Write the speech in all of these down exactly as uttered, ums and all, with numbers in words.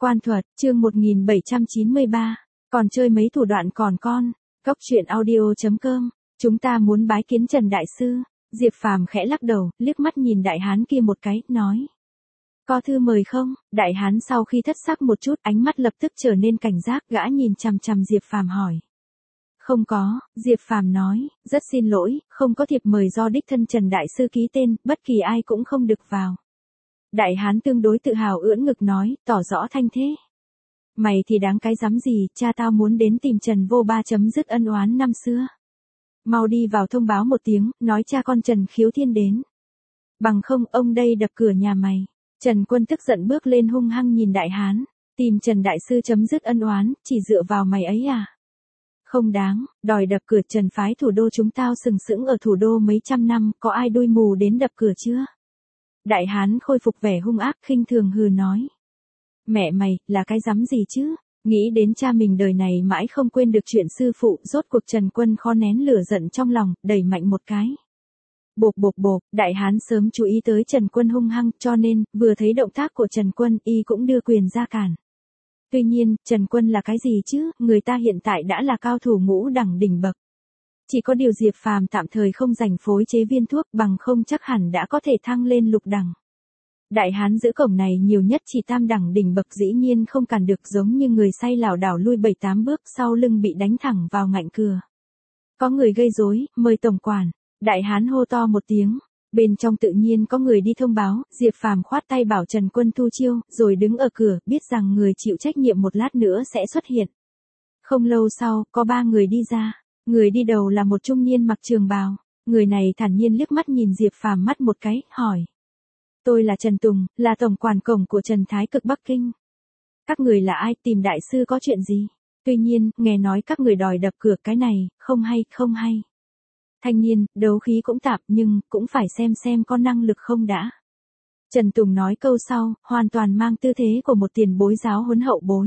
Quan thuật, chương một nghìn bảy trăm chín mươi ba. Còn chơi mấy thủ đoạn còn con. Cốc truyện audio chấm com. Chúng ta muốn bái kiến Trần Đại Sư. Diệp Phàm khẽ lắc đầu, liếc mắt nhìn đại hán kia một cái, nói. Có thư mời không? Đại hán sau khi thất sắc một chút, ánh mắt lập tức trở nên cảnh giác, gã nhìn chằm chằm Diệp Phàm hỏi. Không có, Diệp Phàm nói, rất xin lỗi, không có thiệp mời do đích thân Trần Đại Sư ký tên, bất kỳ ai cũng không được vào. Đại hán tương đối tự hào ưỡn ngực nói, tỏ rõ thanh thế. Mày thì đáng cái dám gì, cha tao muốn đến tìm Trần Vô Ba chấm dứt ân oán năm xưa. Mau đi vào thông báo một tiếng, nói cha con Trần Khiếu Thiên đến. Bằng không ông đây đập cửa nhà mày. Trần Quân tức giận bước lên hung hăng nhìn đại hán, tìm Trần Đại Sư chấm dứt ân oán, chỉ dựa vào mày ấy à? Không đáng, đòi đập cửa Trần phái thủ đô chúng tao sừng sững ở thủ đô mấy trăm năm, có ai đuôi mù đến đập cửa chưa? Đại hán khôi phục vẻ hung ác khinh thường hừ nói. Mẹ mày, là cái dám gì chứ? Nghĩ đến cha mình đời này mãi không quên được chuyện sư phụ, rốt cuộc Trần Quân khó nén lửa giận trong lòng, đẩy mạnh một cái. Bộp bộp bộp, đại hán sớm chú ý tới Trần Quân hung hăng, cho nên, vừa thấy động tác của Trần Quân, y cũng đưa quyền ra cản. Tuy nhiên, Trần Quân là cái gì chứ, người ta hiện tại đã là cao thủ ngũ đẳng đỉnh bậc. Chỉ có điều Diệp Phàm tạm thời không rảnh phối chế viên thuốc, bằng không chắc hẳn đã có thể thăng lên lục đẳng. Đại hán giữ cổng này nhiều nhất chỉ tam đẳng đỉnh bậc, dĩ nhiên không cản được, giống như người say lảo đảo lui bảy tám bước, sau lưng bị đánh thẳng vào ngạnh cửa. Có người gây rối, mời tổng quản. Đại hán hô to một tiếng, bên trong tự nhiên có người đi thông báo, Diệp Phàm khoát tay bảo Trần Quân thu chiêu, rồi đứng ở cửa, biết rằng người chịu trách nhiệm một lát nữa sẽ xuất hiện. Không lâu sau, có ba người đi ra. Người đi đầu là một trung niên mặc trường bào, người này thản nhiên liếc mắt nhìn Diệp Phàm mắt một cái, hỏi. Tôi là Trần Tùng, là tổng quản cổng của Trần Thái Cực Bắc Kinh. Các người là ai, tìm đại sư có chuyện gì? Tuy nhiên, nghe nói các người đòi đập cửa, cái này, không hay, không hay. Thanh niên, đấu khí cũng tạp nhưng, cũng phải xem xem có năng lực không đã. Trần Tùng nói câu sau, hoàn toàn mang tư thế của một tiền bối giáo huấn hậu bối.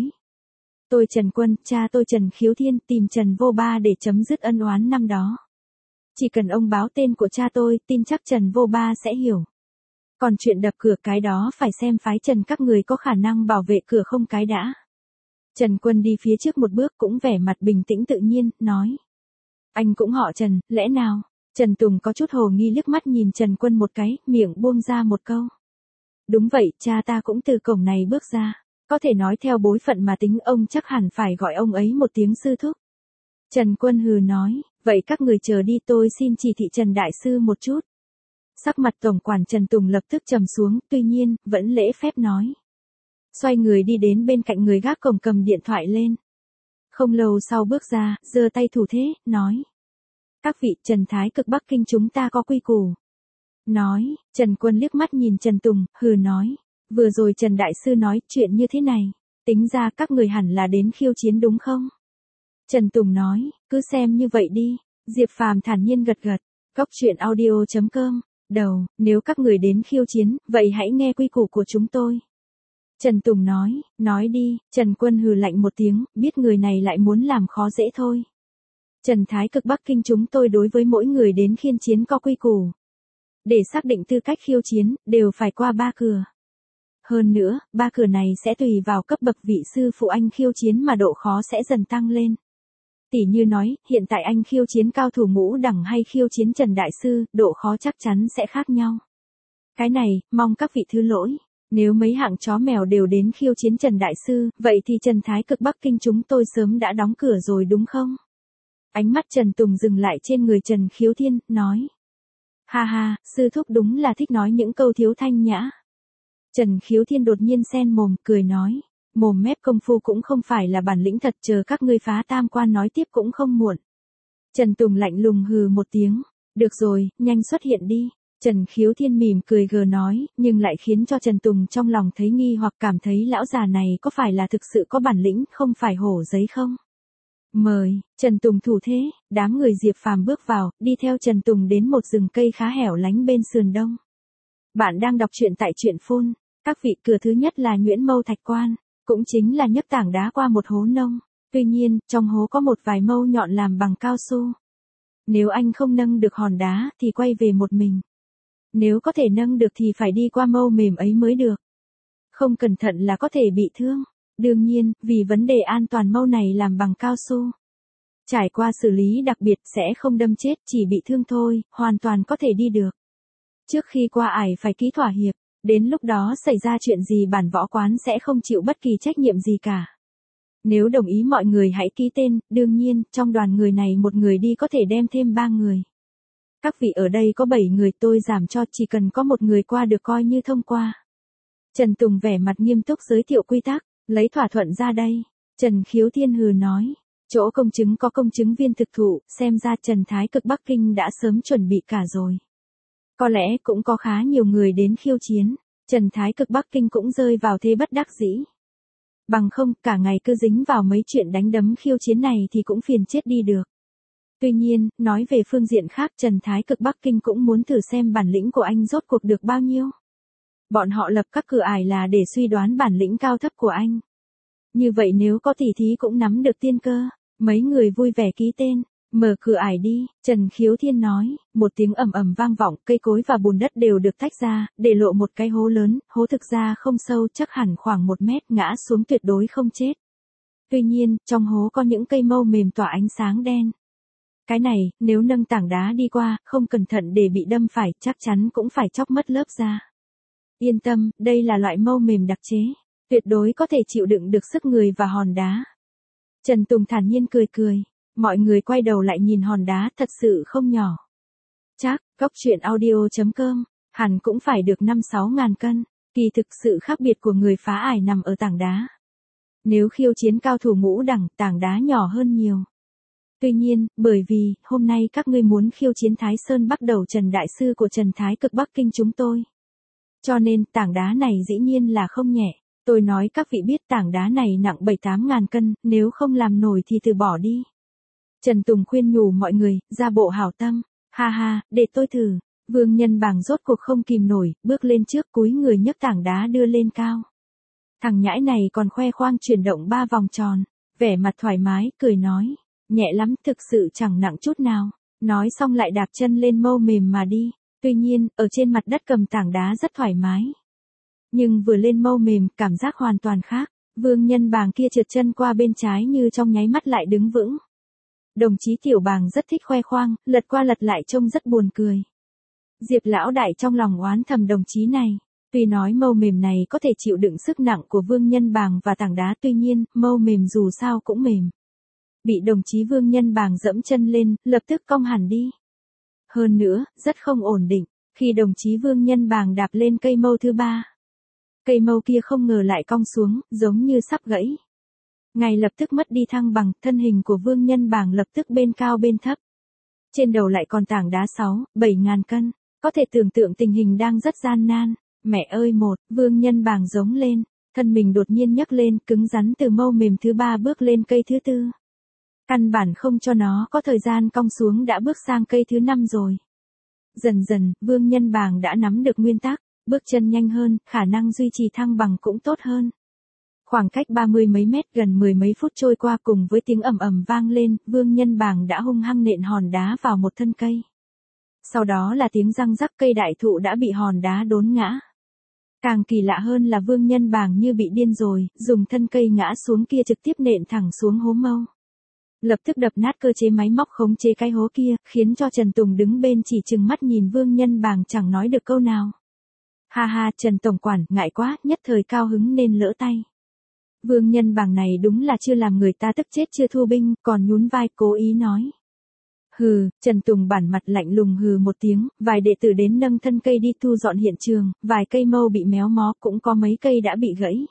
Tôi Trần Quân, cha tôi Trần Khiếu Thiên, tìm Trần Vô Ba để chấm dứt ân oán năm đó. Chỉ cần ông báo tên của cha tôi, tin chắc Trần Vô Ba sẽ hiểu. Còn chuyện đập cửa cái đó phải xem phái Trần các người có khả năng bảo vệ cửa không cái đã. Trần Quân đi phía trước một bước cũng vẻ mặt bình tĩnh tự nhiên, nói. Anh cũng họ Trần, lẽ nào? Trần Tùng có chút hồ nghi liếc mắt nhìn Trần Quân một cái, miệng buông ra một câu. Đúng vậy, cha ta cũng từ cổng này bước ra. Có thể nói theo bối phận mà tính, ông chắc hẳn phải gọi ông ấy một tiếng sư thúc. Trần Quân hừ nói, vậy các người chờ đi, tôi xin chỉ thị Trần Đại Sư một chút. Sắc mặt tổng quản Trần Tùng lập tức trầm xuống, tuy nhiên, vẫn lễ phép nói. Xoay người đi đến bên cạnh người gác cổng cầm điện thoại lên. Không lâu sau bước ra, giơ tay thủ thế, nói. Các vị, Trần Thái Cực Bắc Kinh chúng ta có quy củ. Nói, Trần Quân liếc mắt nhìn Trần Tùng, hừ nói. Vừa rồi Trần Đại Sư nói chuyện như thế này, tính ra các người hẳn là đến khiêu chiến đúng không? Trần Tùng nói, cứ xem như vậy đi. Diệp Phàm thản nhiên gật gật. Cốc truyện audio chấm com. Đầu, nếu các người đến khiêu chiến, vậy hãy nghe quy củ của chúng tôi. Trần Tùng nói, nói đi. Trần Quân hừ lạnh một tiếng, biết người này lại muốn làm khó dễ thôi. Trần Thái Cực Bắc Kinh chúng tôi đối với mỗi người đến khiêu chiến có quy củ. Để xác định tư cách khiêu chiến, đều phải qua ba cửa. Hơn nữa, ba cửa này sẽ tùy vào cấp bậc vị sư phụ anh khiêu chiến mà độ khó sẽ dần tăng lên. Tỉ như nói, hiện tại anh khiêu chiến cao thủ ngũ đẳng hay khiêu chiến Trần Đại Sư, độ khó chắc chắn sẽ khác nhau. Cái này, mong các vị thứ lỗi. Nếu mấy hạng chó mèo đều đến khiêu chiến Trần Đại Sư, vậy thì Trần Thái Cực Bắc Kinh chúng tôi sớm đã đóng cửa rồi đúng không? Ánh mắt Trần Tùng dừng lại trên người Trần Khiếu Thiên, nói. Ha ha, sư thúc đúng là thích nói những câu thiếu thanh nhã. Trần Khiếu Thiên đột nhiên sen mồm, cười nói. Mồm mép công phu cũng không phải là bản lĩnh thật, chờ các ngươi phá tam quan nói tiếp cũng không muộn. Trần Tùng lạnh lùng hừ một tiếng. Được rồi, nhanh xuất hiện đi. Trần Khiếu Thiên mỉm cười gờ nói, nhưng lại khiến cho Trần Tùng trong lòng thấy nghi hoặc cảm thấy lão già này có phải là thực sự có bản lĩnh, không phải hổ giấy không? Mời, Trần Tùng thủ thế, đám người Diệp Phàm bước vào, đi theo Trần Tùng đến một rừng cây khá hẻo lánh bên sườn đông. Bạn đang đọc truyện tại truyện phun. Các vị, cửa thứ nhất là Nhuyễn Mâu Thạch Quan, cũng chính là nhấc tảng đá qua một hố nông. Tuy nhiên, trong hố có một vài mâu nhọn làm bằng cao su. Nếu anh không nâng được hòn đá thì quay về một mình. Nếu có thể nâng được thì phải đi qua mâu mềm ấy mới được. Không cẩn thận là có thể bị thương. Đương nhiên, vì vấn đề an toàn mâu này làm bằng cao su. Trải qua xử lý đặc biệt sẽ không đâm chết, chỉ bị thương thôi, hoàn toàn có thể đi được. Trước khi qua ải phải ký thỏa hiệp, đến lúc đó xảy ra chuyện gì bản võ quán sẽ không chịu bất kỳ trách nhiệm gì cả. Nếu đồng ý mọi người hãy ký tên, đương nhiên, trong đoàn người này một người đi có thể đem thêm ba người. Các vị ở đây có bảy người tôi giảm cho chỉ cần có một người qua được coi như thông qua. Trần Tùng vẻ mặt nghiêm túc giới thiệu quy tắc, lấy thỏa thuận ra đây. Trần Khiếu Thiên hừ nói, chỗ công chứng có công chứng viên thực thụ, xem ra Trần Thái Cực Bắc Kinh đã sớm chuẩn bị cả rồi. Có lẽ cũng có khá nhiều người đến khiêu chiến, Trần Thái Cực Bắc Kinh cũng rơi vào thế bất đắc dĩ. Bằng không, cả ngày cứ dính vào mấy chuyện đánh đấm khiêu chiến này thì cũng phiền chết đi được. Tuy nhiên, nói về phương diện khác Trần Thái Cực Bắc Kinh cũng muốn thử xem bản lĩnh của anh rốt cuộc được bao nhiêu. Bọn họ lập các cửa ải là để suy đoán bản lĩnh cao thấp của anh. Như vậy nếu có tỉ thí cũng nắm được tiên cơ, mấy người vui vẻ ký tên, mở cửa ải đi, Trần Khiếu Thiên nói, một tiếng ầm ầm vang vọng, cây cối và bùn đất đều được tách ra, để lộ một cái hố lớn, hố thực ra không sâu chắc hẳn khoảng một mét ngã xuống tuyệt đối không chết. Tuy nhiên, trong hố có những cây mâu mềm tỏa ánh sáng đen. Cái này, nếu nâng tảng đá đi qua, không cẩn thận để bị đâm phải, chắc chắn cũng phải chóc mất lớp da. Yên tâm, đây là loại mâu mềm đặc chế, tuyệt đối có thể chịu đựng được sức người và hòn đá. Trần Tùng thản nhiên cười cười, mọi người quay đầu lại nhìn hòn đá thật sự không nhỏ. Chắc, Cốc Truyện Audio chấm com, hẳn cũng phải được năm sáu ngàn cân, kỳ thực sự khác biệt của người phá ải nằm ở tảng đá. Nếu khiêu chiến cao thủ ngũ đẳng, tảng đá nhỏ hơn nhiều. Tuy nhiên, bởi vì, hôm nay các ngươi muốn khiêu chiến Thái Sơn Bắc Đầu Trần Đại Sư của Trần Thái Cực Bắc Kinh chúng tôi. Cho nên, tảng đá này dĩ nhiên là không nhẹ. Tôi nói các vị biết tảng đá này nặng bảy tám ngàn cân, nếu không làm nổi thì từ bỏ đi. Trần Tùng khuyên nhủ mọi người, ra bộ hảo tâm, ha ha, để tôi thử. Vương Nhân Bàng rốt cuộc không kìm nổi, bước lên trước cúi người nhấc tảng đá đưa lên cao. Thằng nhãi này còn khoe khoang chuyển động ba vòng tròn, vẻ mặt thoải mái, cười nói, nhẹ lắm, thực sự chẳng nặng chút nào. Nói xong lại đạp chân lên mâu mềm mà đi. Tuy nhiên, ở trên mặt đất cầm tảng đá rất thoải mái. Nhưng vừa lên mâu mềm, cảm giác hoàn toàn khác. Vương Nhân Bàng kia trượt chân qua bên trái như trong nháy mắt lại đứng vững. Đồng chí Tiểu Bàng rất thích khoe khoang, lật qua lật lại trông rất buồn cười. Diệp lão đại trong lòng oán thầm đồng chí này. Tuy nói mâu mềm này có thể chịu đựng sức nặng của Vương Nhân Bàng và tảng đá, tuy nhiên, mâu mềm dù sao cũng mềm. Bị đồng chí Vương Nhân Bàng dẫm chân lên, lập tức cong hẳn đi. Hơn nữa, rất không ổn định, khi đồng chí Vương Nhân Bàng đạp lên cây mâu thứ ba. Cây mâu kia không ngờ lại cong xuống, giống như sắp gãy. Ngay lập tức mất đi thăng bằng, thân hình của Vương Nhân Bàng lập tức bên cao bên thấp. Trên đầu lại còn tảng đá sáu, bảy ngàn cân, có thể tưởng tượng tình hình đang rất gian nan. Mẹ ơi một, Vương Nhân Bàng giống lên, thân mình đột nhiên nhấc lên, cứng rắn từ mâu mềm thứ ba bước lên cây thứ tư. Căn bản không cho nó có thời gian cong xuống đã bước sang cây thứ năm rồi. Dần dần, Vương Nhân Bàng đã nắm được nguyên tắc, bước chân nhanh hơn, khả năng duy trì thăng bằng cũng tốt hơn. Khoảng cách ba mươi mấy mét gần mười mấy phút trôi qua cùng với tiếng ầm ầm vang lên, Vương Nhân Bàng đã hung hăng nện hòn đá vào một thân cây. Sau đó là tiếng răng rắc, cây đại thụ đã bị hòn đá đốn ngã. Càng kỳ lạ hơn là Vương Nhân Bàng như bị điên rồi, dùng thân cây ngã xuống kia trực tiếp nện thẳng xuống hố mâu. Lập tức đập nát cơ chế máy móc khống chế cái hố kia, khiến cho Trần Tùng đứng bên chỉ trừng mắt nhìn Vương Nhân Bàng chẳng nói được câu nào. Ha ha, Trần Tổng Quản, ngại quá, nhất thời cao hứng nên lỡ tay. Vương Nhân Bàng này đúng là chưa làm người ta tức chết chưa thua binh, còn nhún vai cố ý nói. Hừ, Trần Tùng bản mặt lạnh lùng hừ một tiếng, vài đệ tử đến nâng thân cây đi thu dọn hiện trường, vài cây mâu bị méo mó, cũng có mấy cây đã bị gãy.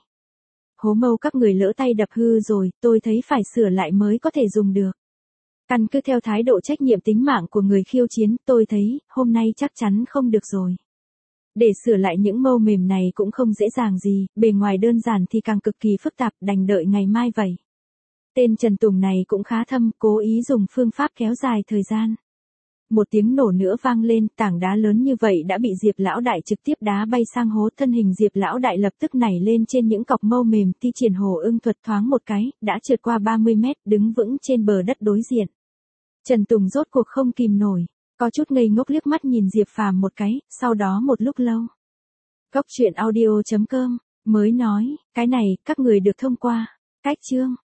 Hố mâu các người lỡ tay đập hư rồi, tôi thấy phải sửa lại mới có thể dùng được. Căn cứ theo thái độ trách nhiệm tính mạng của người khiêu chiến, tôi thấy, hôm nay chắc chắn không được rồi. Để sửa lại những mâu mềm này cũng không dễ dàng gì, bề ngoài đơn giản thì càng cực kỳ phức tạp, đành đợi ngày mai vậy. Tên Trần Tùng này cũng khá thâm, cố ý dùng phương pháp kéo dài thời gian. Một tiếng nổ nữa vang lên, tảng đá lớn như vậy đã bị Diệp lão đại trực tiếp đá bay sang hố, thân hình Diệp lão đại lập tức nảy lên trên những cọc mâu mềm, thi triển Hồ Ưng thuật thoáng một cái, đã trượt qua ba mươi mét, đứng vững trên bờ đất đối diện. Trần Tùng rốt cuộc không kìm nổi, có chút ngây ngốc liếc mắt nhìn Diệp Phàm một cái, sau đó một lúc lâu. Cốc Truyện Audio chấm com mới nói, cái này, các người được thông qua. Cách chương.